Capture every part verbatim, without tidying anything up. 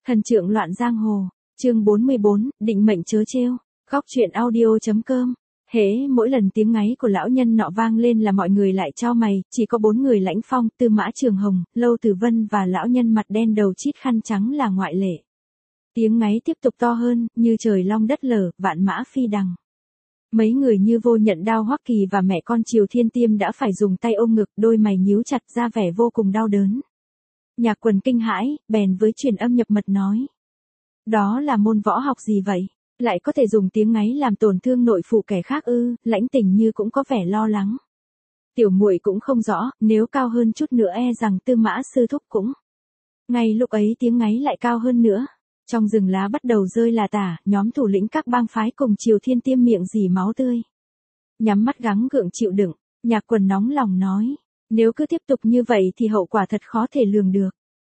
Thần trượng loạn giang hồ, chương bốn mươi bốn, định mệnh chớ trêu, góc truyện audio.com. Hễ mỗi lần tiếng ngáy của lão nhân nọ vang lên là mọi người lại chau mày, chỉ có bốn người Lãnh Phong, Tư Mã Trường Hồng, Lâu Tử Vân và lão nhân mặt đen đầu chít khăn trắng là ngoại lệ. Tiếng ngáy tiếp tục to hơn, như trời long đất lở, vạn mã phi đằng. Mấy người như Vô Nhận Đao Hoắc Kỳ và mẹ con Triều Thiên Tiêm đã phải dùng tay ôm ngực, đôi mày nhíu chặt ra vẻ vô cùng đau đớn. Nhạc Quần kinh hãi, bèn với truyền âm nhập mật nói. Đó là môn võ học gì vậy? Lại có thể dùng tiếng ngáy làm tổn thương nội phụ kẻ khác ư? Lãnh Tình Như cũng có vẻ lo lắng. Tiểu muội cũng không rõ, nếu cao hơn chút nữa e rằng Tư Mã sư thúc cũng. Ngay lúc ấy tiếng ngáy lại cao hơn nữa. Trong rừng lá bắt đầu rơi là tả, nhóm thủ lĩnh các bang phái cùng Triều Thiên Tiêm miệng rỉ máu tươi. Nhắm mắt gắng gượng chịu đựng, Nhạc Quần nóng lòng nói, nếu cứ tiếp tục như vậy thì hậu quả thật khó thể lường được.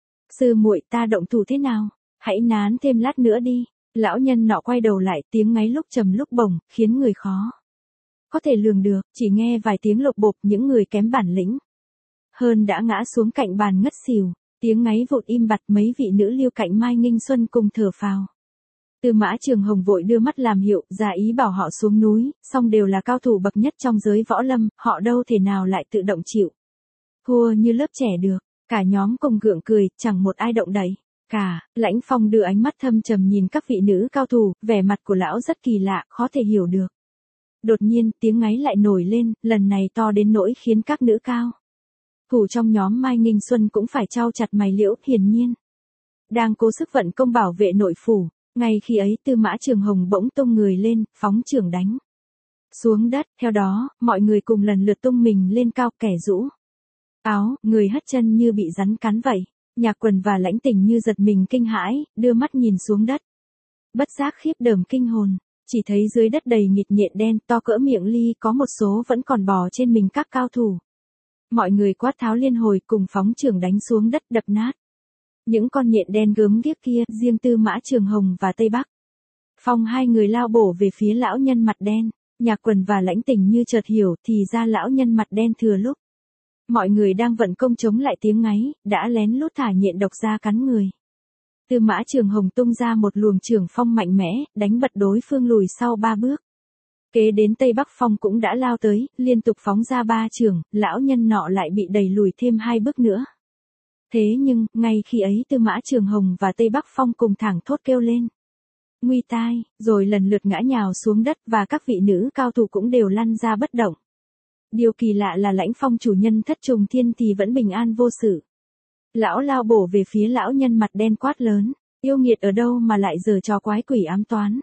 Sư muội, ta động thủ thế nào? Hãy nán thêm lát nữa đi. Lão nhân nọ quay đầu lại, tiếng ngáy lúc trầm lúc bổng, khiến người khó có thể lường được, chỉ nghe vài tiếng lộc bộp, những người kém bản lĩnh hơn đã ngã xuống cạnh bàn ngất xỉu. Tiếng ngáy vụt im bặt, mấy vị nữ Liêu Cạnh Mai Nghinh Xuân cùng thở phào. Tư Mã Trường Hồng vội đưa mắt làm hiệu, ra ý bảo họ xuống núi, song đều là cao thủ bậc nhất trong giới võ lâm, họ đâu thể nào lại tự động chịu thua như lớp trẻ được. Cả nhóm cùng gượng cười, chẳng một ai động đậy. Cả, Lãnh Phong đưa ánh mắt thâm trầm nhìn các vị nữ cao thủ, vẻ mặt của lão rất kỳ lạ, khó thể hiểu được. Đột nhiên, tiếng ngáy lại nổi lên, lần này to đến nỗi khiến các nữ cao thủ trong nhóm Mai Nghinh Xuân cũng phải chau chặt mày liễu, hiển nhiên đang cố sức vận công bảo vệ nội phủ. Ngay khi ấy Tư Mã Trường Hồng bỗng tung người lên, phóng chưởng đánh xuống đất, theo đó, mọi người cùng lần lượt tung mình lên cao, kẻ rũ áo, người hất chân như bị rắn cắn vậy. Nhạc Quần và Lãnh Tình Như giật mình kinh hãi, đưa mắt nhìn xuống đất. Bất giác khiếp đờm kinh hồn, chỉ thấy dưới đất đầy nghịt nhện đen to cỡ miệng ly, có một số vẫn còn bò trên mình các cao thủ. Mọi người quát tháo liên hồi cùng phóng chưởng đánh xuống đất đập nát những con nhện đen gớm ghiếc kia. Riêng Tư Mã Trường Hồng và Tây Bắc Phong hai người lao bổ về phía lão nhân mặt đen. Nhạc Quần và Lãnh Tình Như chợt hiểu, thì ra lão nhân mặt đen thừa lúc mọi người đang vận công chống lại tiếng ngáy, đã lén lút thả nhện độc ra cắn người. Tư Mã Trường Hồng tung ra một luồng chưởng phong mạnh mẽ, đánh bật đối phương lùi sau ba bước. Kế đến Tây Bắc Phong cũng đã lao tới, liên tục phóng ra ba chưởng, lão nhân nọ lại bị đẩy lùi thêm hai bước nữa. Thế nhưng, ngay khi ấy Tư Mã Trường Hồng và Tây Bắc Phong cùng thẳng thốt kêu lên. Nguy tai, rồi lần lượt ngã nhào xuống đất và các vị nữ cao thủ cũng đều lăn ra bất động. Điều kỳ lạ là Lãnh Phong chủ nhân Thất Trùng Thiên thì vẫn bình an vô sự. Lão lao bổ về phía lão nhân mặt đen quát lớn, yêu nghiệt ở đâu mà lại giở trò quái quỷ ám toán.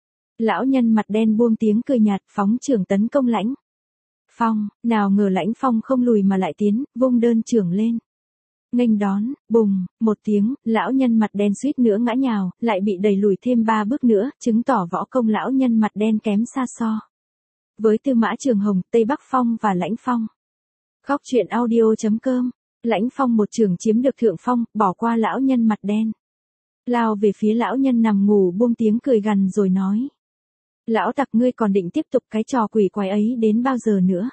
Lão nhân mặt đen buông tiếng cười nhạt, phóng chưởng tấn công Lãnh Phong, nào ngờ Lãnh Phong không lùi mà lại tiến, vung đơn chưởng lên. Nghênh đón, bùng, một tiếng, lão nhân mặt đen suýt nữa ngã nhào, lại bị đẩy lùi thêm ba bước nữa, chứng tỏ võ công lão nhân mặt đen kém xa so với Tư Mã Trường Hồng, Tây Bắc Phong và Lãnh Phong. Góc truyện audio.com. Lãnh Phong một chưởng chiếm được thượng phong, bỏ qua lão nhân mặt đen, lao về phía lão nhân nằm ngủ, buông tiếng cười gằn rồi nói. Lão tặc, ngươi còn định tiếp tục cái trò quỷ quái ấy đến bao giờ nữa?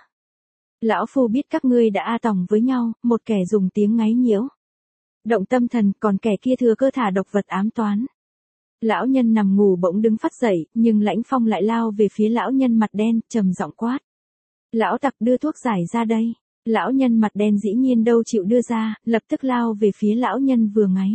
Lão phu biết các ngươi đã a tòng với nhau, một kẻ dùng tiếng ngáy nhiễu động tâm thần, còn kẻ kia thừa cơ thả độc vật ám toán. Lão nhân nằm ngủ bỗng đứng phát dậy, nhưng Lãnh Phong lại lao về phía lão nhân mặt đen, trầm giọng quát. Lão tặc, đưa thuốc giải ra đây. Lão nhân mặt đen dĩ nhiên đâu chịu đưa ra, lập tức lao về phía lão nhân vừa ngáy.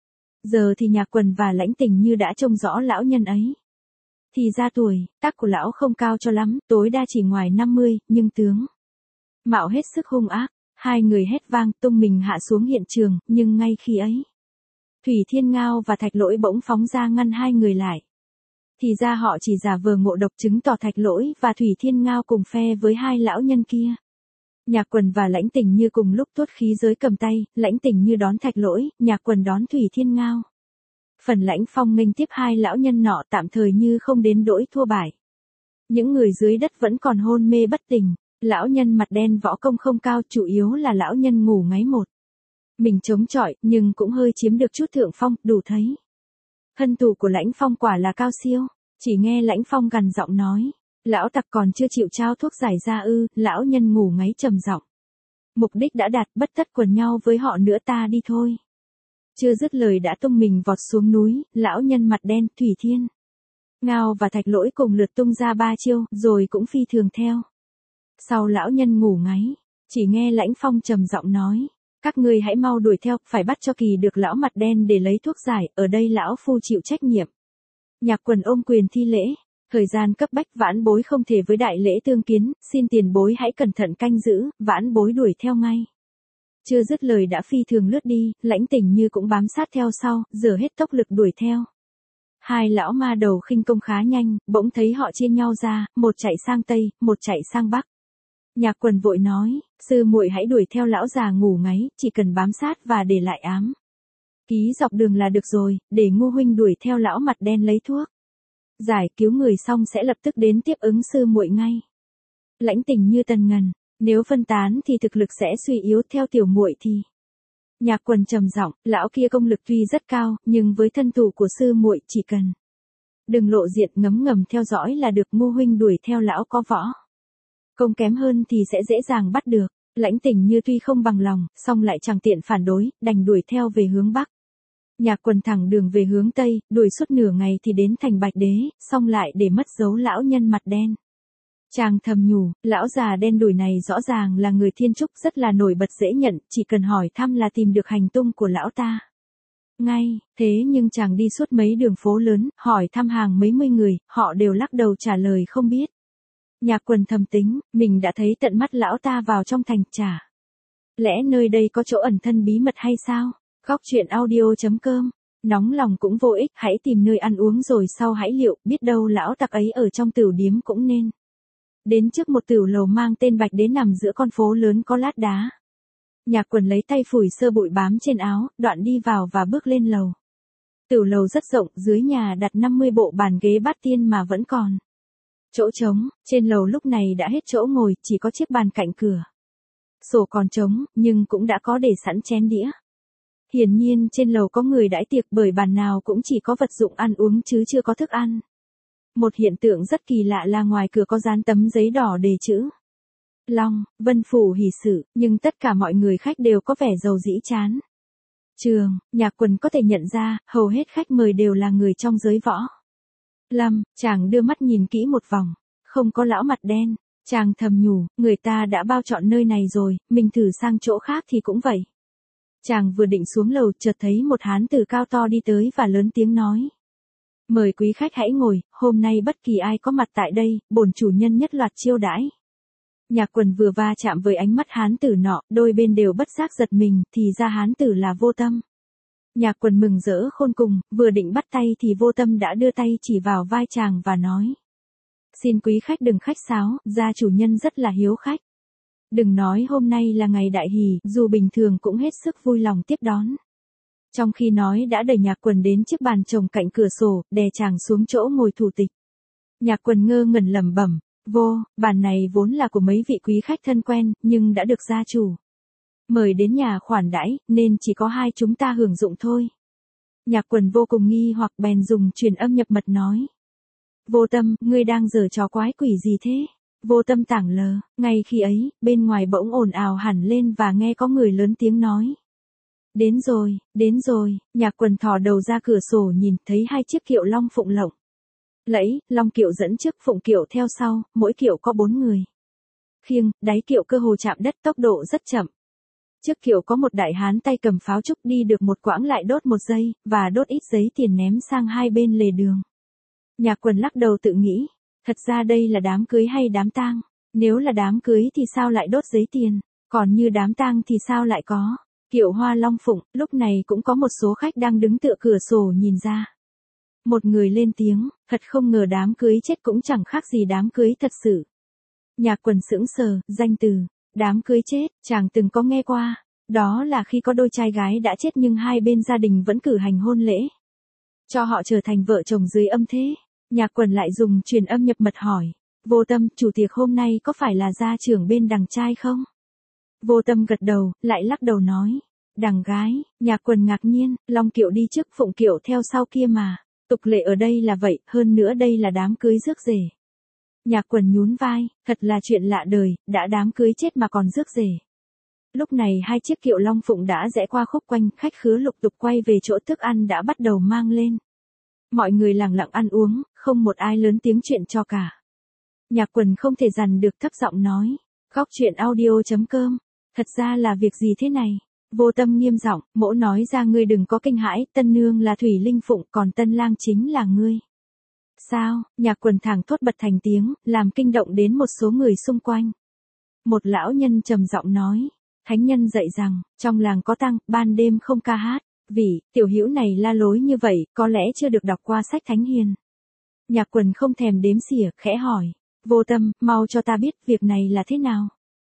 Giờ thì Nhạc Quần và Lãnh Tình Như đã trông rõ lão nhân ấy. Thì ra tuổi tác của lão không cao cho lắm, tối đa chỉ ngoài năm mươi, nhưng tướng mạo hết sức hung ác. Hai người hét vang tung mình hạ xuống hiện trường, nhưng ngay khi ấy Thủy Thiên Ngao và Thạch Lỗi bỗng phóng ra ngăn hai người lại. Thì ra họ chỉ giả vờ ngộ độc, chứng tỏ Thạch Lỗi và Thủy Thiên Ngao cùng phe với hai lão nhân kia. Nhạc Quần và Lãnh Tình Như cùng lúc tuốt khí giới cầm tay, Lãnh Tình Như đón Thạch Lỗi, Nhạc Quần đón Thủy Thiên Ngao. Phần Lãnh Phong nghênh tiếp hai lão nhân nọ, tạm thời như không đến nỗi thua bại. Những người dưới đất vẫn còn hôn mê bất tỉnh. Lão nhân mặt đen võ công không cao, chủ yếu là lão nhân ngủ ngáy một mình chống chọi, nhưng cũng hơi chiếm được chút thượng phong, đủ thấy thân thủ của Lãnh Phong quả là cao siêu. Chỉ nghe Lãnh Phong gằn giọng nói, lão tặc còn chưa chịu trao thuốc giải ra ư? Lão nhân ngủ ngáy trầm giọng, mục đích đã đạt, bất tất quần nhau với họ nữa, ta đi thôi. Chưa dứt lời đã tung mình vọt xuống núi, lão nhân mặt đen, Thủy Thiên, Ngao và Thạch Lỗi cùng lượt tung ra ba chiêu, rồi cũng phi thường theo. Sau lão nhân ngủ ngáy, chỉ nghe Lãnh Phong trầm giọng nói, các ngươi hãy mau đuổi theo, phải bắt cho kỳ được lão mặt đen để lấy thuốc giải, ở đây lão phu chịu trách nhiệm. Nhạc Quần ôm quyền thi lễ, thời gian cấp bách, vãn bối không thể với đại lễ tương kiến, xin tiền bối hãy cẩn thận canh giữ, vãn bối đuổi theo ngay. Chưa dứt lời đã phi thường lướt đi, Lãnh Tình Như cũng bám sát theo sau, dở hết tốc lực đuổi theo. Hai lão ma đầu khinh công khá nhanh, bỗng thấy họ chia nhau ra, một chạy sang tây, một chạy sang bắc. Nhạc Quần vội nói, sư muội hãy đuổi theo lão già ngủ ngáy, chỉ cần bám sát và để lại ám ký dọc đường là được rồi, để Ngô huynh đuổi theo lão mặt đen lấy thuốc giải cứu người xong sẽ lập tức đến tiếp ứng sư muội ngay. Lãnh Tình Như tần ngần, nếu phân tán thì thực lực sẽ suy yếu, theo tiểu muội thì. Nhạc Quần trầm giọng, lão kia công lực tuy rất cao, nhưng với thân thủ của sư muội chỉ cần đừng lộ diện, ngấm ngầm theo dõi là được. Ngô huynh đuổi theo lão có võ công kém hơn thì sẽ dễ dàng bắt được. Lãnh Tình Như tuy không bằng lòng, song lại chẳng tiện phản đối, đành đuổi theo về hướng bắc. Nhạc Quần thẳng đường về hướng tây, đuổi suốt nửa ngày thì đến thành Bạch Đế, xong lại để mất dấu lão nhân mặt đen. Chàng thầm nhủ, lão già đen đuổi này rõ ràng là người thiên trúc, rất là nổi bật dễ nhận, chỉ cần hỏi thăm là tìm được hành tung của lão ta ngay. Thế nhưng chàng đi suốt mấy đường phố lớn, hỏi thăm hàng mấy mươi người, họ đều lắc đầu trả lời không biết. Nhạc Quần thầm tính, mình đã thấy tận mắt lão ta vào trong thành, chả lẽ nơi đây có chỗ ẩn thân bí mật hay sao? Góc truyện audio chấm com, nóng lòng cũng vô ích, hãy tìm nơi ăn uống rồi sau hãy liệu, biết đâu lão tặc ấy ở trong tửu điếm cũng nên. Đến trước một tửu lầu mang tên Bạch Đế nằm giữa con phố lớn có lát đá. Nhạc Quần lấy tay phủi sơ bụi bám trên áo, đoạn đi vào và bước lên lầu. Tửu lầu rất rộng, dưới nhà đặt năm mươi bộ bàn ghế bát tiên mà vẫn còn chỗ trống, trên lầu lúc này đã hết chỗ ngồi, chỉ có chiếc bàn cạnh cửa sổ còn trống, nhưng cũng đã có để sẵn chén đĩa. Hiển nhiên trên lầu có người đãi tiệc, bởi bàn nào cũng chỉ có vật dụng ăn uống chứ chưa có thức ăn. Một hiện tượng rất kỳ lạ là ngoài cửa có dán tấm giấy đỏ đề chữ Long, Vân Phủ hỷ sự, nhưng tất cả mọi người khách đều có vẻ rầu rĩ chán trường. Nhạc Quần có thể nhận ra, hầu hết khách mời đều là người trong giới võ lâm. Chàng đưa mắt nhìn kỹ một vòng, không có lão mặt đen. Chàng thầm nhủ, người ta đã bao chọn nơi này rồi, mình thử sang chỗ khác thì cũng vậy. Chàng vừa định xuống lầu, chợt thấy một hán tử cao to đi tới và lớn tiếng nói, mời quý khách hãy ngồi, hôm nay bất kỳ ai có mặt tại đây, bổn chủ nhân nhất loạt chiêu đãi. Nhạc Quần vừa va chạm với ánh mắt hán tử nọ, đôi bên đều bất giác giật mình, thì ra hán tử là Vô Tâm. Nhạc Quần mừng rỡ khôn cùng, vừa định bắt tay thì Vô Tâm đã đưa tay chỉ vào vai chàng và nói, xin quý khách đừng khách sáo, gia chủ nhân rất là hiếu khách. Đừng nói hôm nay là ngày đại hỷ, dù bình thường cũng hết sức vui lòng tiếp đón. Trong khi nói đã đẩy Nhạc Quần đến chiếc bàn trồng cạnh cửa sổ, đè chàng xuống chỗ ngồi thủ tịch. Nhạc Quần ngơ ngẩn lẩm bẩm, vô, bàn này vốn là của mấy vị quý khách thân quen, nhưng đã được gia chủ mời đến nhà khoản đãi, nên chỉ có hai chúng ta hưởng dụng thôi. Nhạc Quần vô cùng nghi hoặc bèn dùng truyền âm nhập mật nói, Vô Tâm, ngươi đang giở trò quái quỷ gì thế? Vô Tâm tảng lờ, ngay khi ấy, bên ngoài bỗng ồn ào hẳn lên và nghe có người lớn tiếng nói, đến rồi, đến rồi. Nhạc Quần thò đầu ra cửa sổ nhìn, thấy hai chiếc kiệu long phụng lộng lẫy, long kiệu dẫn trước, phụng kiệu theo sau, mỗi kiệu có bốn người khiêng, đáy kiệu cơ hồ chạm đất, tốc độ rất chậm. Trước kiệu có một đại hán tay cầm pháo trúc, đi được một quãng lại đốt một giây, và đốt ít giấy tiền ném sang hai bên lề đường. Nhạc Quần lắc đầu tự nghĩ, thật ra đây là đám cưới hay đám tang? Nếu là đám cưới thì sao lại đốt giấy tiền, còn như đám tang thì sao lại có kiệu hoa long phụng. Lúc này cũng có một số khách đang đứng tựa cửa sổ nhìn ra. Một người lên tiếng, thật không ngờ đám cưới chết cũng chẳng khác gì đám cưới thật sự. Nhạc Quần sững sờ, danh từ đám cưới chết, chàng từng có nghe qua. Đó là khi có đôi trai gái đã chết nhưng hai bên gia đình vẫn cử hành hôn lễ, cho họ trở thành vợ chồng dưới âm thế. Nhạc Quần lại dùng truyền âm nhập mật hỏi, Vô Tâm, chủ tiệc hôm nay có phải là gia trưởng bên đằng trai không? Vô Tâm gật đầu, lại lắc đầu nói, đằng gái. Nhạc Quần ngạc nhiên, long kiệu đi trước, phụng kiệu theo sau kia mà. Tục lệ ở đây là vậy, hơn nữa đây là đám cưới rước rể. Nhạc Quần nhún vai, thật là chuyện lạ đời, đã đám cưới chết mà còn rước rể. Lúc này hai chiếc kiệu Long Phụng đã rẽ qua khúc quanh, khách khứa lục tục quay về chỗ thức ăn đã bắt đầu mang lên. Mọi người lặng lặng ăn uống, không một ai lớn tiếng chuyện cho cả. Nhạc Quần không thể dằn được thấp giọng nói. Góc chuyện audio chấm com. Thật ra là việc gì thế này? Vô Tâm nghiêm giọng, mỗ nói ra ngươi đừng có kinh hãi, tân nương là Thủy Linh Phụng, còn tân lang chính là ngươi. Sao? Nhạc Quần thẳng thốt bật thành tiếng, làm kinh động đến một số người xung quanh. Một lão nhân trầm giọng nói. Thánh nhân dạy rằng, trong làng có tang, ban đêm không ca hát. Vì, tiểu hữu này la lối như vậy, có lẽ chưa được đọc qua sách thánh hiền. Nhạc Quần không thèm đếm xỉa, khẽ hỏi. Vô Tâm, mau cho ta biết việc này là thế nào.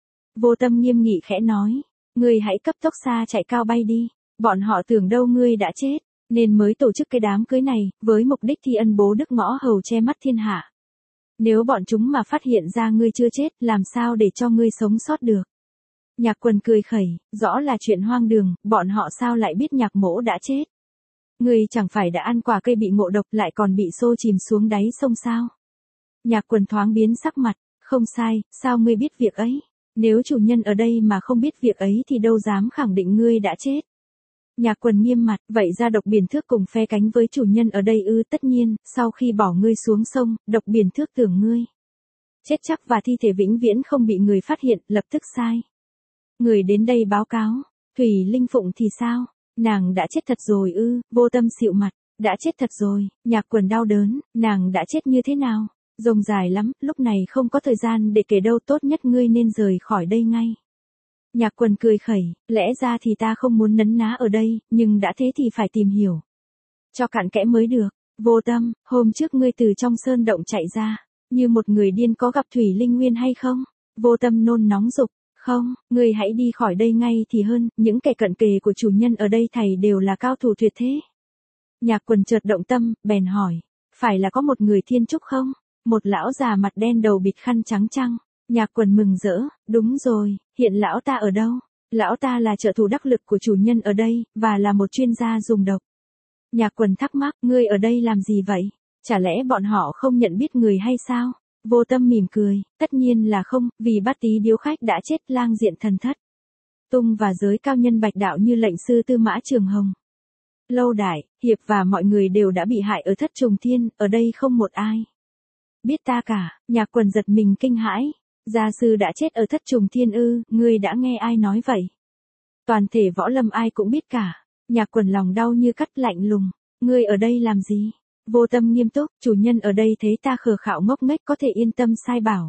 Vô Tâm nghiêm nghị khẽ nói. Ngươi hãy cấp tốc xa chạy cao bay đi. Bọn họ tưởng đâu ngươi đã chết, nên mới tổ chức cái đám cưới này, với mục đích thi ân bố đức ngõ hầu che mắt thiên hạ. Nếu bọn chúng mà phát hiện ra ngươi chưa chết, làm sao để cho ngươi sống sót được. Nhạc Quần cười khẩy, rõ là chuyện hoang đường, bọn họ sao lại biết nhạc mỗ đã chết. Ngươi chẳng phải đã ăn quả cây bị ngộ độc lại còn bị xô chìm xuống đáy sông sao. Nhạc Quần thoáng biến sắc mặt, không sai, sao ngươi biết việc ấy? Nếu chủ nhân ở đây mà không biết việc ấy thì đâu dám khẳng định ngươi đã chết. Nhạc Quần nghiêm mặt, vậy ra độc biển thước cùng phe cánh với chủ nhân ở đây ư? Tất nhiên, sau khi bỏ ngươi xuống sông, độc biển thước tưởng ngươi chết chắc và thi thể vĩnh viễn không bị người phát hiện, lập tức sai. Người đến đây báo cáo, Thủy Linh Phụng thì sao? Nàng đã chết thật rồi ư? Vô Tâm xịu mặt, đã chết thật rồi. Nhạc Quần đau đớn, nàng đã chết như thế nào? Rông dài lắm, lúc này không có thời gian để kể đâu, tốt nhất ngươi nên rời khỏi đây ngay. Nhạc Quần cười khẩy, lẽ ra thì ta không muốn nấn ná ở đây, nhưng đã thế thì phải tìm hiểu cho cặn kẽ mới được. Vô Tâm, hôm trước ngươi từ trong sơn động chạy ra, như một người điên, có gặp Thủy Linh Nguyên hay không? Vô Tâm nôn nóng dục, không, ngươi hãy đi khỏi đây ngay thì hơn, những kẻ cận kề của chủ nhân ở đây thầy đều là cao thủ tuyệt thế. Nhạc Quần chợt động tâm, bèn hỏi, phải là có một người thiên trúc không? Một lão già mặt đen đầu bịt khăn trắng chăng? Nhạc Quần mừng rỡ, đúng rồi, hiện lão ta ở đâu? Lão ta là trợ thủ đắc lực của chủ nhân ở đây, và là một chuyên gia dùng độc. Nhạc Quần thắc mắc, ngươi ở đây làm gì vậy? Chả lẽ bọn họ không nhận biết người hay sao? Vô Tâm mỉm cười, tất nhiên là không, vì bát tí điếu khách đã chết, lang diện thần thất tung và giới cao nhân bạch đạo như lệnh sư Tư Mã Trường Hồng, Lâu Đại, Hiệp và mọi người đều đã bị hại ở Thất Trùng Thiên, ở đây không một ai biết ta cả. Nhạc Quần giật mình kinh hãi, gia sư đã chết ở Thất Trùng Thiên ư? Ngươi đã nghe ai nói vậy? Toàn thể võ lâm ai cũng biết cả. Nhạc Quần lòng đau như cắt, lạnh lùng, ngươi ở đây làm gì? Vô Tâm nghiêm túc, chủ nhân ở đây thấy ta khờ khạo ngốc nghếch có thể yên tâm sai bảo,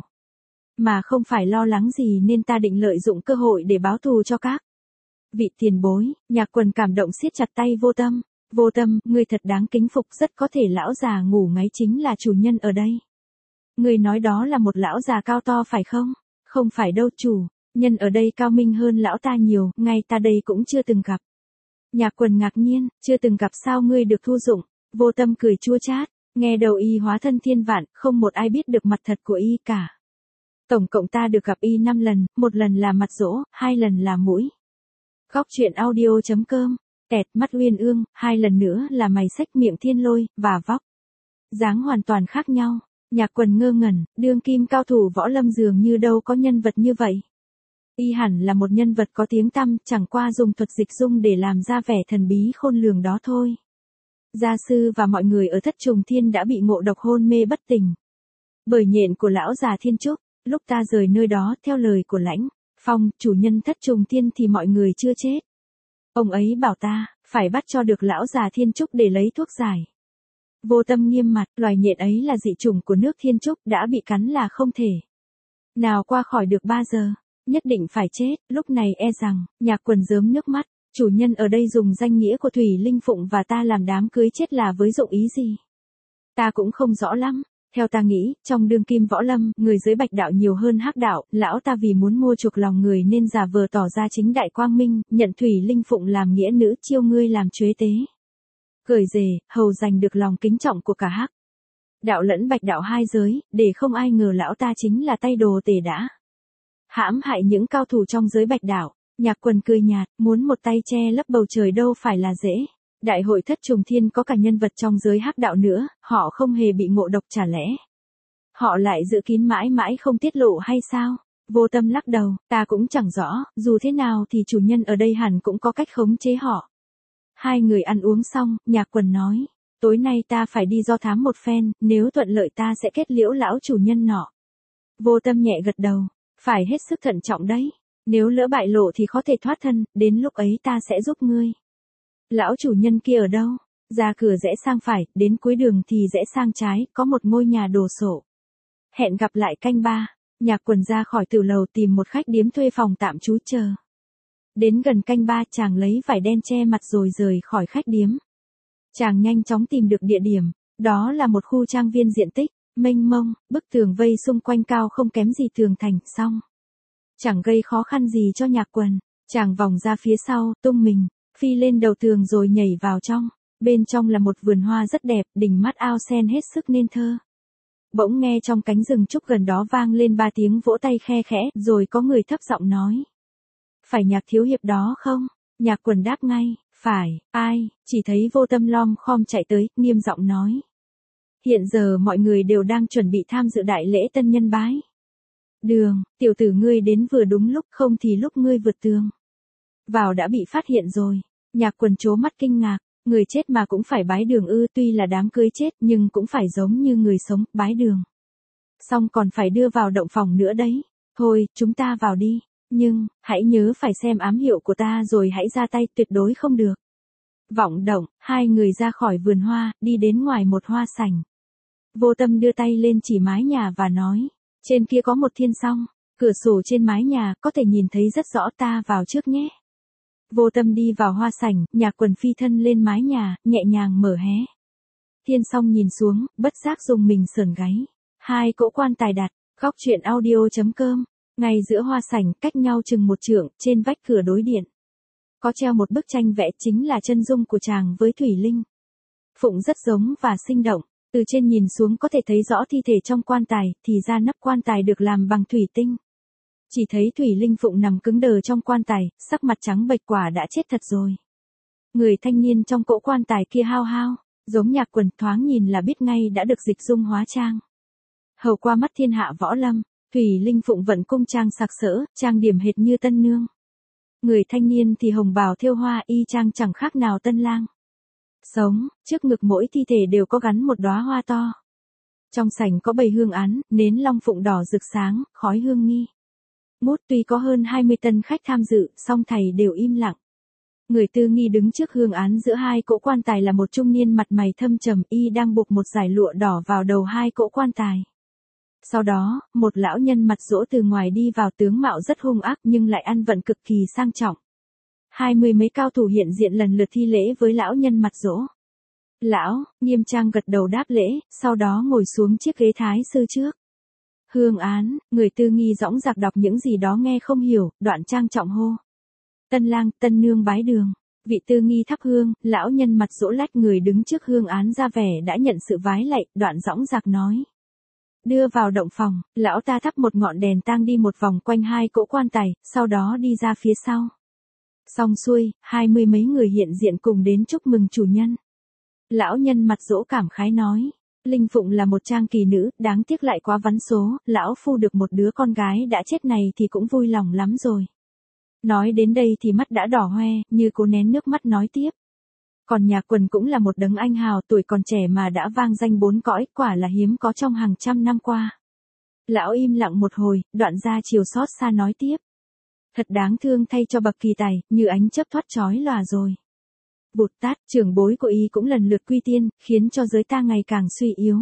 mà không phải lo lắng gì, nên ta định lợi dụng cơ hội để báo thù cho các vị tiền bối. Nhạc Quần cảm động siết chặt tay Vô Tâm. Vô Tâm, ngươi thật đáng kính phục, rất có thể lão già ngủ ngáy chính là chủ nhân ở đây. Ngươi nói đó là một lão già cao to phải không? Không phải đâu chủ, nhân ở đây cao minh hơn lão ta nhiều, ngay ta đây cũng chưa từng gặp. Nhạc Quần ngạc nhiên, chưa từng gặp sao ngươi được thu dụng? Vô Tâm cười chua chát, nghe đầu y hóa thân thiên vạn, không một ai biết được mặt thật của y cả. Tổng cộng ta được gặp y năm lần, một lần là mặt dỗ, hai lần là mũi. Góc chuyện audio chấm com, tẹt mắt uyên ương, hai lần nữa là mày xách miệng thiên lôi, và vóc dáng hoàn toàn khác nhau. Nhạc Quần ngơ ngẩn, đương kim cao thủ võ lâm dường như đâu có nhân vật như vậy. Y hẳn là một nhân vật có tiếng tăm, chẳng qua dùng thuật dịch dung để làm ra vẻ thần bí khôn lường đó thôi. Gia sư và mọi người ở Thất Trùng Thiên đã bị ngộ độc hôn mê bất tỉnh bởi nhện của lão già Thiên Trúc. Lúc ta rời nơi đó, theo lời của Lãnh Phong, chủ nhân Thất Trùng Thiên, thì mọi người chưa chết. Ông ấy bảo ta phải bắt cho được lão già Thiên Trúc để lấy thuốc giải. Vô Tâm nghiêm mặt, loài nhện ấy là dị chủng của nước Thiên Trúc, đã bị cắn là không thể nào qua khỏi được ba giờ, nhất định phải chết. Lúc này e rằng, Nhạc Quần rớm nước mắt, chủ nhân ở đây dùng danh nghĩa của Thủy Linh Phụng và ta làm đám cưới chết là với dụng ý gì? Ta cũng không rõ lắm. Theo ta nghĩ, trong đương kim võ lâm, người dưới bạch đạo nhiều hơn hắc đạo, lão ta vì muốn mua chuộc lòng người nên giả vờ tỏ ra chính đại quang minh, nhận Thủy Linh Phụng làm nghĩa nữ, chiêu ngươi làm chuế tế. Cởi rể, hầu giành được lòng kính trọng của cả hắc đạo lẫn bạch đạo hai giới, để không ai ngờ lão ta chính là tay đồ tể đã hãm hại những cao thủ trong giới bạch đạo. Nhạc Quần cười nhạt, muốn một tay che lấp bầu trời đâu phải là dễ. Đại hội Thất Trùng Thiên có cả nhân vật trong giới hắc đạo nữa, họ không hề bị ngộ độc, chả lẽ họ lại giữ kín mãi mãi không tiết lộ hay sao? Vô Tâm lắc đầu, ta cũng chẳng rõ, dù thế nào thì chủ nhân ở đây hẳn cũng có cách khống chế họ. Hai người ăn uống xong, Nhạc Quần nói, tối nay ta phải đi do thám một phen, nếu thuận lợi ta sẽ kết liễu lão chủ nhân nọ. Vô Tâm nhẹ gật đầu, phải hết sức thận trọng đấy, nếu lỡ bại lộ thì khó thể thoát thân, đến lúc ấy ta sẽ giúp ngươi. Lão chủ nhân kia ở đâu? Ra cửa rẽ sang phải, đến cuối đường thì rẽ sang trái, có một ngôi nhà đồ sộ. Hẹn gặp lại canh ba. Nhạc Quần ra khỏi tử lầu tìm một khách điếm thuê phòng tạm trú chờ. Đến gần canh ba chàng lấy vải đen che mặt rồi rời khỏi khách điếm. Chàng nhanh chóng tìm được địa điểm, đó là một khu trang viên diện tích mênh mông, bức tường vây xung quanh cao không kém gì tường thành, xong. Chẳng gây khó khăn gì cho Nhạc Quần, chàng vòng ra phía sau, tung mình, phi lên đầu tường rồi nhảy vào trong. Bên trong là một vườn hoa rất đẹp, đỉnh mắt ao sen hết sức nên thơ. Bỗng nghe trong cánh rừng trúc gần đó vang lên ba tiếng vỗ tay khe khẽ, rồi có người thấp giọng nói. Phải Nhạc thiếu hiệp đó không? Nhạc Quần đáp ngay, phải, ai? Chỉ thấy Vô Tâm lom khom chạy tới, nghiêm giọng nói. Hiện giờ mọi người đều đang chuẩn bị tham dự đại lễ tân nhân bái. Đường, tiểu tử ngươi đến vừa đúng lúc, không thì lúc ngươi vượt tường vào đã bị phát hiện rồi. Nhạc Quần trố mắt kinh ngạc. Người chết mà cũng phải bái đường ư, tuy là đám cưới chết nhưng cũng phải giống như người sống, bái đường. Xong còn phải đưa vào động phòng nữa đấy. Thôi, chúng ta vào đi. Nhưng, hãy nhớ phải xem ám hiệu của ta rồi hãy ra tay, tuyệt đối không được. Vọng động, hai người ra khỏi vườn hoa, đi đến ngoài một hoa sảnh. Vô Tâm đưa tay lên chỉ mái nhà và nói, trên kia có một thiên song, cửa sổ trên mái nhà, có thể nhìn thấy rất rõ, ta vào trước nhé. Vô Tâm đi vào hoa sảnh, Nhạc Quần phi thân lên mái nhà, nhẹ nhàng mở hé. Thiên song nhìn xuống, bất giác dùng mình sởn gáy. Hai cỗ quan tài đặt, góc truyện audio chấm com. Ngay giữa hoa sảnh, cách nhau chừng một trượng, trên vách cửa đối điện. Có treo một bức tranh vẽ, chính là chân dung của chàng với Thủy Linh. Phụng rất giống và sinh động, từ trên nhìn xuống có thể thấy rõ thi thể trong quan tài, thì ra nắp quan tài được làm bằng thủy tinh. Chỉ thấy Thủy Linh Phụng nằm cứng đờ trong quan tài, sắc mặt trắng bệch, quả đã chết thật rồi. Người thanh niên trong cỗ quan tài kia hao hao, giống Nhạc Quần, thoáng nhìn là biết ngay đã được dịch dung hóa trang. Hầu qua mắt thiên hạ võ lâm, Thủy Linh Phụng vận cung trang sặc sỡ, trang điểm hệt như tân nương. Người thanh niên thì hồng bào thêu hoa, y chang chẳng khác nào tân lang. Sống, trước ngực mỗi thi thể đều có gắn một đóa hoa to. Trong sảnh có bày hương án, nến long phụng đỏ rực sáng, khói hương nghi. Mút tuy có hơn hai mươi tân khách tham dự, song thầy đều im lặng. Người tư nghi đứng trước hương án giữa hai cỗ quan tài là một trung niên mặt mày thâm trầm, y đang buộc một dải lụa đỏ vào đầu hai cỗ quan tài. Sau đó, một lão nhân mặt dỗ từ ngoài đi vào, tướng mạo rất hung ác nhưng lại ăn vận cực kỳ sang trọng. Hai mươi mấy cao thủ hiện diện lần lượt thi lễ với lão nhân mặt dỗ. Lão, nghiêm trang gật đầu đáp lễ, sau đó ngồi xuống chiếc ghế thái sư trước. Hương án, người tư nghi dõng dạc đọc những gì đó nghe không hiểu, đoạn trang trọng hô. Tân lang, tân nương bái đường. Vị tư nghi thắp hương, lão nhân mặt dỗ lách người đứng trước hương án ra vẻ đã nhận sự vái lạy, đoạn dõng dạc nói. Đưa vào động phòng, lão ta thắp một ngọn đèn tang đi một vòng quanh hai cỗ quan tài, sau đó đi ra phía sau. Xong xuôi, hai mươi mấy người hiện diện cùng đến chúc mừng chủ nhân. Lão nhân mặt dỗ cảm khái nói. Linh Phụng là một trang kỳ nữ, đáng tiếc lại quá vắn số, lão phu được một đứa con gái đã chết này thì cũng vui lòng lắm rồi. Nói đến đây thì mắt đã đỏ hoe, như cố nén nước mắt nói tiếp. Còn Nhạc Quần cũng là một đấng anh hào, tuổi còn trẻ mà đã vang danh bốn cõi, quả là hiếm có trong hàng trăm năm qua. Lão im lặng một hồi, đoạn ra chiều xót xa nói tiếp. Thật đáng thương thay cho bậc kỳ tài, như ánh chớp thoát chói lòa rồi. Bụt Tát, trưởng bối của y cũng lần lượt quy tiên, khiến cho giới ta ngày càng suy yếu.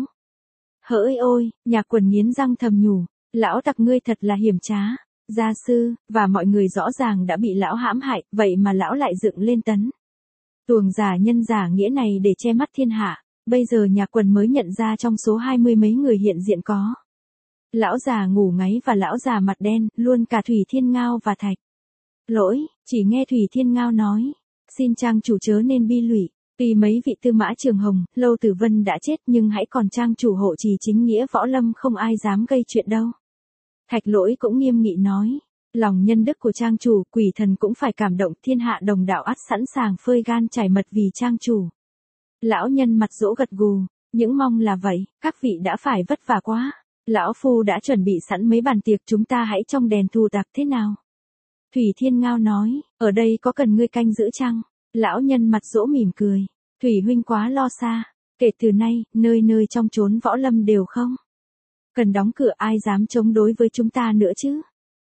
Hỡi ôi, Nhạc Quần nghiến răng thầm nhủ, lão tặc ngươi thật là hiểm trá. Gia sư, và mọi người rõ ràng đã bị lão hãm hại, vậy mà lão lại dựng lên tấn tuồng giả nhân giả nghĩa này để che mắt thiên hạ. Bây giờ Nhạc Quần mới nhận ra trong số hai mươi mấy người hiện diện có lão già ngủ ngáy và lão già mặt đen, luôn cả Thủy Thiên Ngao và Thạch Lỗi. Chỉ nghe Thủy Thiên Ngao nói, xin trang chủ chớ nên bi lụy, tuy mấy vị Tư Mã Trường Hồng, Lâu Tử Vân đã chết nhưng hãy còn trang chủ hộ trì chính nghĩa võ lâm, không ai dám gây chuyện đâu. Thạch Lỗi cũng nghiêm nghị nói, lòng nhân đức của trang chủ, quỷ thần cũng phải cảm động, thiên hạ đồng đạo ắt sẵn sàng phơi gan chảy mật vì trang chủ. Lão nhân mặt dỗ gật gù, những mong là vậy, các vị đã phải vất vả quá. Lão Phu đã chuẩn bị sẵn mấy bàn tiệc, chúng ta hãy trong đèn thù đặc thế nào? Thủy Thiên Ngao nói, ở đây có cần ngươi canh giữ chăng? Lão nhân mặt dỗ mỉm cười, Thủy huynh quá lo xa, kể từ nay, nơi nơi trong chốn võ lâm đều không cần đóng cửa, ai dám chống đối với chúng ta nữa chứ?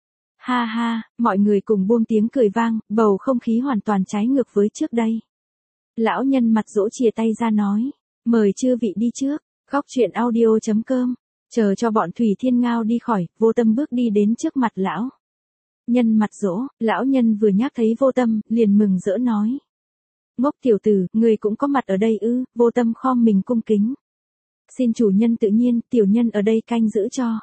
Ha ha, mọi người cùng buông tiếng cười vang, bầu không khí hoàn toàn trái ngược với trước đây. Lão nhân mặt dỗ chìa tay ra nói, mời chư vị đi trước. Góc truyện audio chấm com. Chờ cho bọn Thủy Thiên Ngao đi khỏi, Vô Tâm bước đi đến trước mặt lão nhân mặt dỗ. Lão nhân vừa nhắc thấy Vô Tâm, liền mừng rỡ nói, ngốc tiểu tử, người cũng có mặt ở đây ư? Vô Tâm khom mình cung kính, xin chủ nhân tự nhiên, tiểu nhân ở đây canh giữ cho.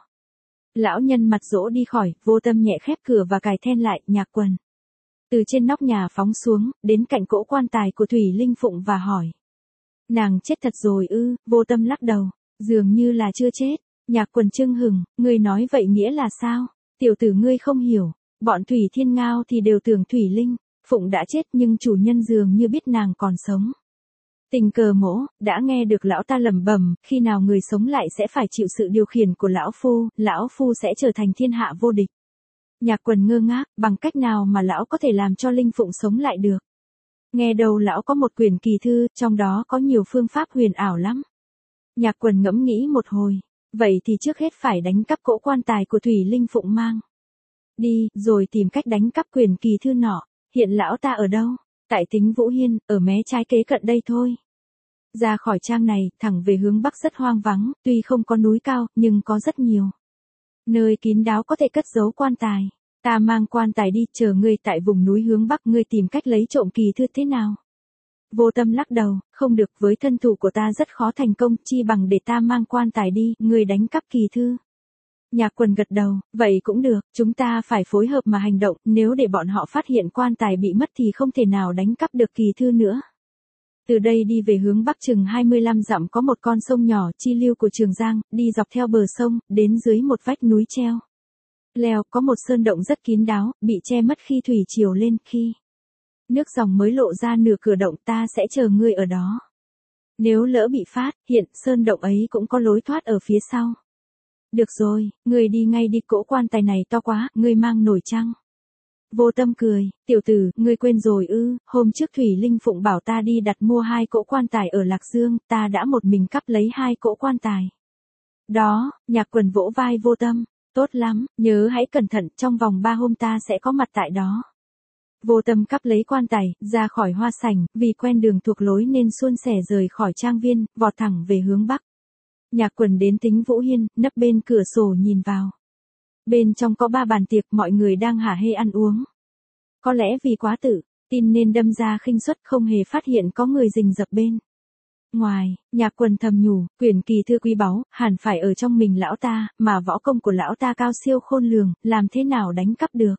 Lão nhân mặt dỗ đi khỏi, Vô Tâm nhẹ khép cửa và cài then lại. Nhạc Quần từ trên nóc nhà phóng xuống, đến cạnh cỗ quan tài của Thủy Linh Phụng và hỏi, nàng chết thật rồi ư? Vô Tâm lắc đầu, dường như là chưa chết. Nhạc Quần chưng hừng, ngươi nói vậy nghĩa là sao? Tiểu tử ngươi không hiểu, bọn Thủy Thiên Ngao thì đều tưởng Thủy Linh Phụng đã chết, nhưng chủ nhân dường như biết nàng còn sống. Tình cờ mỗ đã nghe được lão ta lẩm bẩm, khi nào người sống lại sẽ phải chịu sự điều khiển của lão phu, lão phu sẽ trở thành thiên hạ vô địch. Nhạc Quần ngơ ngác, bằng cách nào mà lão có thể làm cho Linh Phụng sống lại được? Nghe đầu lão có một quyển kỳ thư, trong đó có nhiều phương pháp huyền ảo lắm. Nhạc Quần ngẫm nghĩ một hồi, vậy thì trước hết phải đánh cắp cỗ quan tài của Thủy Linh Phụng mang đi, rồi tìm cách đánh cắp quyển kỳ thư nọ. Hiện lão ta ở đâu? Tại Tính Vũ Hiên, ở mé trái kế cận đây thôi. Ra khỏi trang này, thẳng về hướng bắc rất hoang vắng, tuy không có núi cao, nhưng có rất nhiều nơi kín đáo có thể cất giấu quan tài. Ta mang quan tài đi, chờ ngươi tại vùng núi hướng bắc, ngươi tìm cách lấy trộm kỳ thư thế nào? Vô Tâm lắc đầu, không được, với thân thủ của ta rất khó thành công, chi bằng để ta mang quan tài đi, ngươi đánh cắp kỳ thư. Nhạc Quần gật đầu, vậy cũng được, chúng ta phải phối hợp mà hành động, nếu để bọn họ phát hiện quan tài bị mất thì không thể nào đánh cắp được kỳ thư nữa. Từ đây đi về hướng bắc chừng hai mươi lăm dặm có một con sông nhỏ, chi lưu của Trường Giang, đi dọc theo bờ sông, đến dưới một vách núi treo leo, có một sơn động rất kín đáo, bị che mất khi thủy triều lên, khi nước dòng mới lộ ra nửa cửa động, ta sẽ chờ ngươi ở đó. Nếu lỡ bị phát hiện, sơn động ấy cũng có lối thoát ở phía sau. Được rồi, ngươi đi ngay đi, cỗ quan tài này to quá, ngươi mang nổi chăng? Vô Tâm cười, tiểu tử, ngươi quên rồi ư? Hôm trước Thủy Linh Phụng bảo ta đi đặt mua hai cỗ quan tài ở Lạc Dương, ta đã một mình cắp lấy hai cỗ quan tài đó. Nhạc Quần vỗ vai Vô Tâm, tốt lắm, nhớ hãy cẩn thận, trong vòng ba hôm ta sẽ có mặt tại đó. Vô Tâm cắp lấy quan tài, ra khỏi hoa sảnh, vì quen đường thuộc lối nên suôn sẻ rời khỏi trang viên, vọt thẳng về hướng bắc. Nhạc Quần đến Tính Vũ Hiên, nấp bên cửa sổ nhìn vào. Bên trong có ba bàn tiệc, mọi người đang hả hê ăn uống. Có lẽ vì quá tự tin nên đâm ra khinh suất, không hề phát hiện có người rình rập bên ngoài. Nhạc Quần thầm nhủ, quyển kỳ thư quý báu, hẳn phải ở trong mình lão ta, mà võ công của lão ta cao siêu khôn lường, làm thế nào đánh cắp được?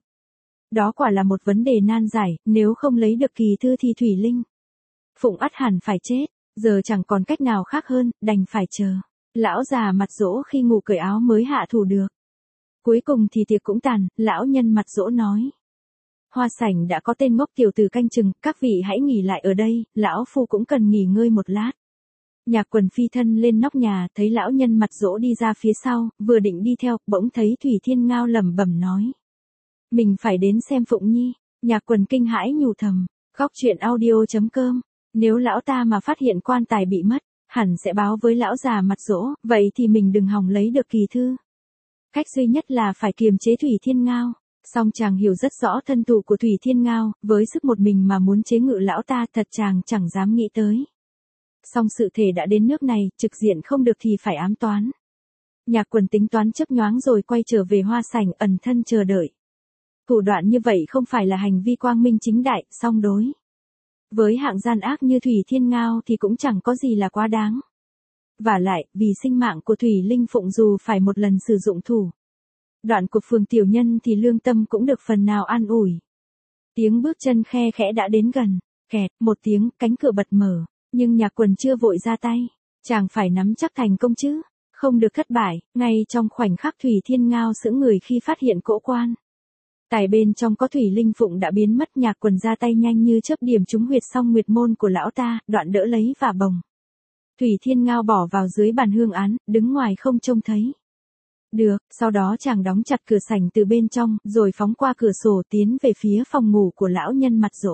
Đó quả là một vấn đề nan giải, nếu không lấy được kỳ thư thì Thủy Linh Phụng ắt hẳn phải chết, giờ chẳng còn cách nào khác hơn, đành phải chờ. Lão già mặt dỗ khi ngủ cởi áo mới hạ thủ được. Cuối cùng thì tiệc cũng tàn, lão nhân mặt dỗ nói, hoa sảnh đã có tên ngốc tiểu tử canh chừng, các vị hãy nghỉ lại ở đây, lão phu cũng cần nghỉ ngơi một lát. Nhạc Quần phi thân lên nóc nhà, thấy lão nhân mặt dỗ đi ra phía sau, vừa định đi theo, bỗng thấy Thủy Thiên Ngao lẩm bẩm nói, mình phải đến xem Phụng Nhi. Nhạc Quần kinh hãi nhủ thầm, góc truyện audio chấm com, nếu lão ta mà phát hiện quan tài bị mất, hẳn sẽ báo với lão già mặt dỗ, vậy thì mình đừng hòng lấy được kỳ thư. Cách duy nhất là phải kiềm chế Thủy Thiên Ngao. Song chàng hiểu rất rõ thân thủ của Thủy Thiên Ngao, với sức một mình mà muốn chế ngự lão ta, thật chàng chẳng dám nghĩ tới. Song sự thể đã đến nước này, trực diện không được thì phải ám toán. Nhạc Quần tính toán chớp nhoáng rồi quay trở về hoa sảnh, ẩn thân chờ đợi. Thủ đoạn như vậy không phải là hành vi quang minh chính đại, song đối với hạng gian ác như Thủy Thiên Ngao thì cũng chẳng có gì là quá đáng. Vả lại, vì sinh mạng của Thủy Linh Phụng dù phải một lần sử dụng thủ đoạn của Phường tiểu nhân thì lương tâm cũng được phần nào an ủi. Tiếng bước chân khe khẽ đã đến gần, kẹt, một tiếng, cánh cửa bật mở, nhưng Nhạc Quần chưa vội ra tay, chàng phải nắm chắc thành công chứ, không được thất bại. Ngay trong khoảnh khắc Thủy Thiên Ngao sững người khi phát hiện cỗ quan tài bên trong có Thủy Linh Phụng đã biến mất. Nhạc Quần ra tay nhanh như chớp điểm trúng huyệt song nguyệt môn của lão ta, đoạn đỡ lấy và bồng Thủy Thiên Ngao bỏ vào dưới bàn hương án, đứng ngoài không trông thấy. Được, sau đó chàng đóng chặt cửa sảnh từ bên trong, rồi phóng qua cửa sổ tiến về phía phòng ngủ của lão nhân mặt dỗ.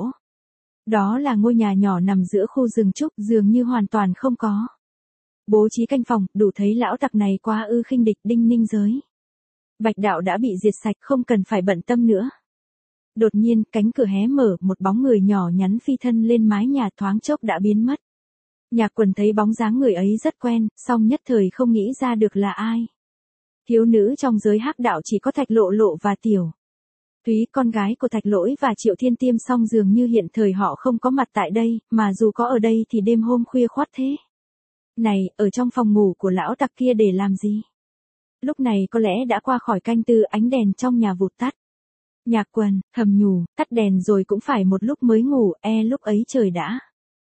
Đó là ngôi nhà nhỏ nằm giữa khu rừng trúc, dường như hoàn toàn không có bố trí canh phòng, đủ thấy lão tặc này quá ư khinh địch. Đinh ninh giới. Bạch đạo đã bị diệt sạch, không cần phải bận tâm nữa. Đột nhiên, cánh cửa hé mở, một bóng người nhỏ nhắn phi thân lên mái nhà, thoáng chốc đã biến mất. Nhạc Quần thấy bóng dáng người ấy rất quen, song nhất thời không nghĩ ra được là ai. Thiếu nữ trong giới hắc đạo chỉ có Thạch Lộ Lộ và Tiểu Túy, con gái của Thạch Lỗi và Triệu Thiên Tiêm, song dường như hiện thời họ không có mặt tại đây, mà dù có ở đây thì đêm hôm khuya khoắt thế này, ở trong phòng ngủ của lão tặc kia để làm gì? Lúc này có lẽ đã qua khỏi canh tư, ánh đèn trong nhà vụt tắt. Nhạc Quần thầm nhủ, tắt đèn rồi cũng phải một lúc mới ngủ, e lúc ấy trời đã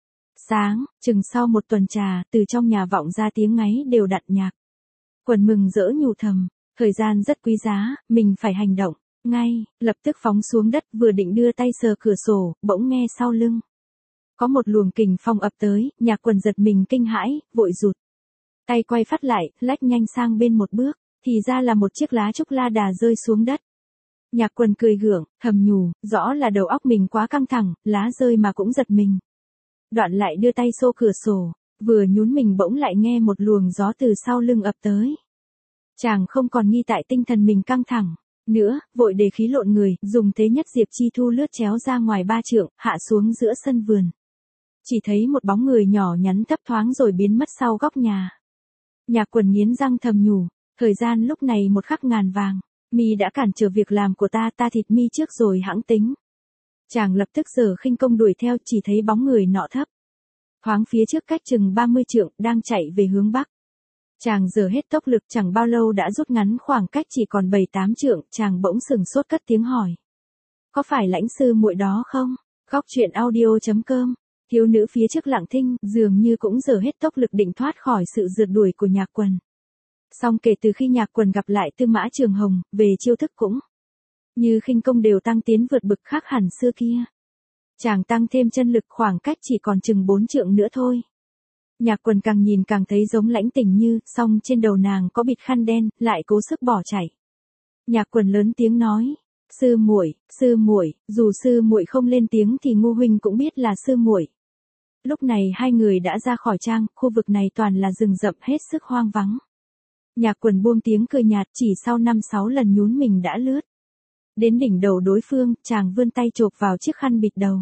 sáng. Chừng sau một tuần trà, từ trong nhà vọng ra tiếng ngáy đều đặn. Nhạc Quần mừng rỡ nhủ thầm, thời gian rất quý giá, mình phải hành động ngay. Lập tức phóng xuống đất, vừa định đưa tay sờ cửa sổ, bỗng nghe sau lưng có một luồng kình phong ập tới. Nhạc Quần giật mình kinh hãi, vội rụt tay quay phát lại, lách nhanh sang bên một bước, thì ra là một chiếc lá trúc la đà rơi xuống đất. Nhạc Quần cười gượng, thầm nhủ, rõ là đầu óc mình quá căng thẳng, lá rơi mà cũng giật mình. Đoạn lại đưa tay xô cửa sổ, vừa nhún mình bỗng lại nghe một luồng gió từ sau lưng ập tới. Chàng không còn nghi tại tinh thần mình căng thẳng nữa, vội đề khí lộn người, dùng thế nhất Diệp Chi Thu lướt chéo ra ngoài ba trượng, hạ xuống giữa sân vườn. Chỉ thấy một bóng người nhỏ nhắn thấp thoáng rồi biến mất sau góc nhà. Nhạc Quần nghiến răng thầm nhủ, thời gian lúc này một khắc ngàn vàng, mi đã cản trở việc làm của ta, ta thịt mi trước rồi hãng tính. Chàng lập tức giở khinh công đuổi theo, chỉ thấy bóng người nọ thấp thoáng phía trước cách chừng ba mươi trượng, đang chạy về hướng bắc. Chàng giở hết tốc lực, chẳng bao lâu đã rút ngắn khoảng cách chỉ còn bảy tám trượng. Chàng bỗng sừng sốt cất tiếng hỏi, có phải Lãnh sư muội đó không? Góc truyện audio chấm com. Thiếu nữ phía trước lặng thinh, dường như cũng giở hết tốc lực định thoát khỏi sự rượt đuổi của Nhạc Quần. Song kể từ khi Nhạc Quần gặp lại Tư Mã Trường Hồng, về chiêu thức cũng như khinh công đều tăng tiến vượt bực khác hẳn xưa kia. Chàng tăng thêm chân lực, khoảng cách chỉ còn chừng bốn trượng nữa thôi. Nhạc Quần càng nhìn càng thấy giống Lãnh Tình Như, song trên đầu nàng có bịt khăn đen, lại cố sức bỏ chạy. Nhạc Quần lớn tiếng nói, sư muội, sư muội, dù sư muội không lên tiếng thì Ngô huynh cũng biết là sư muội. Lúc này hai người đã ra khỏi trang, khu vực này toàn là rừng rậm hết sức hoang vắng. Nhạc Quần buông tiếng cười nhạt, chỉ sau năm sáu lần nhún mình đã lướt đến đỉnh đầu đối phương. Chàng vươn tay chộp vào chiếc khăn bịt đầu.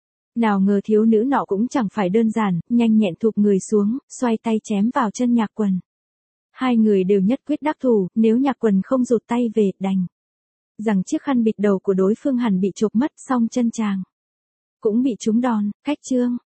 Nào ngờ thiếu nữ nọ cũng chẳng phải đơn giản, nhanh nhẹn thụp người xuống, xoay tay chém vào chân Nhạc Quần. Hai người đều nhất quyết đắc thủ, nếu Nhạc Quần không rụt tay về, đành rằng chiếc khăn bịt đầu của đối phương hẳn bị chộp mất, song chân chàng cũng bị trúng đòn. Cách chương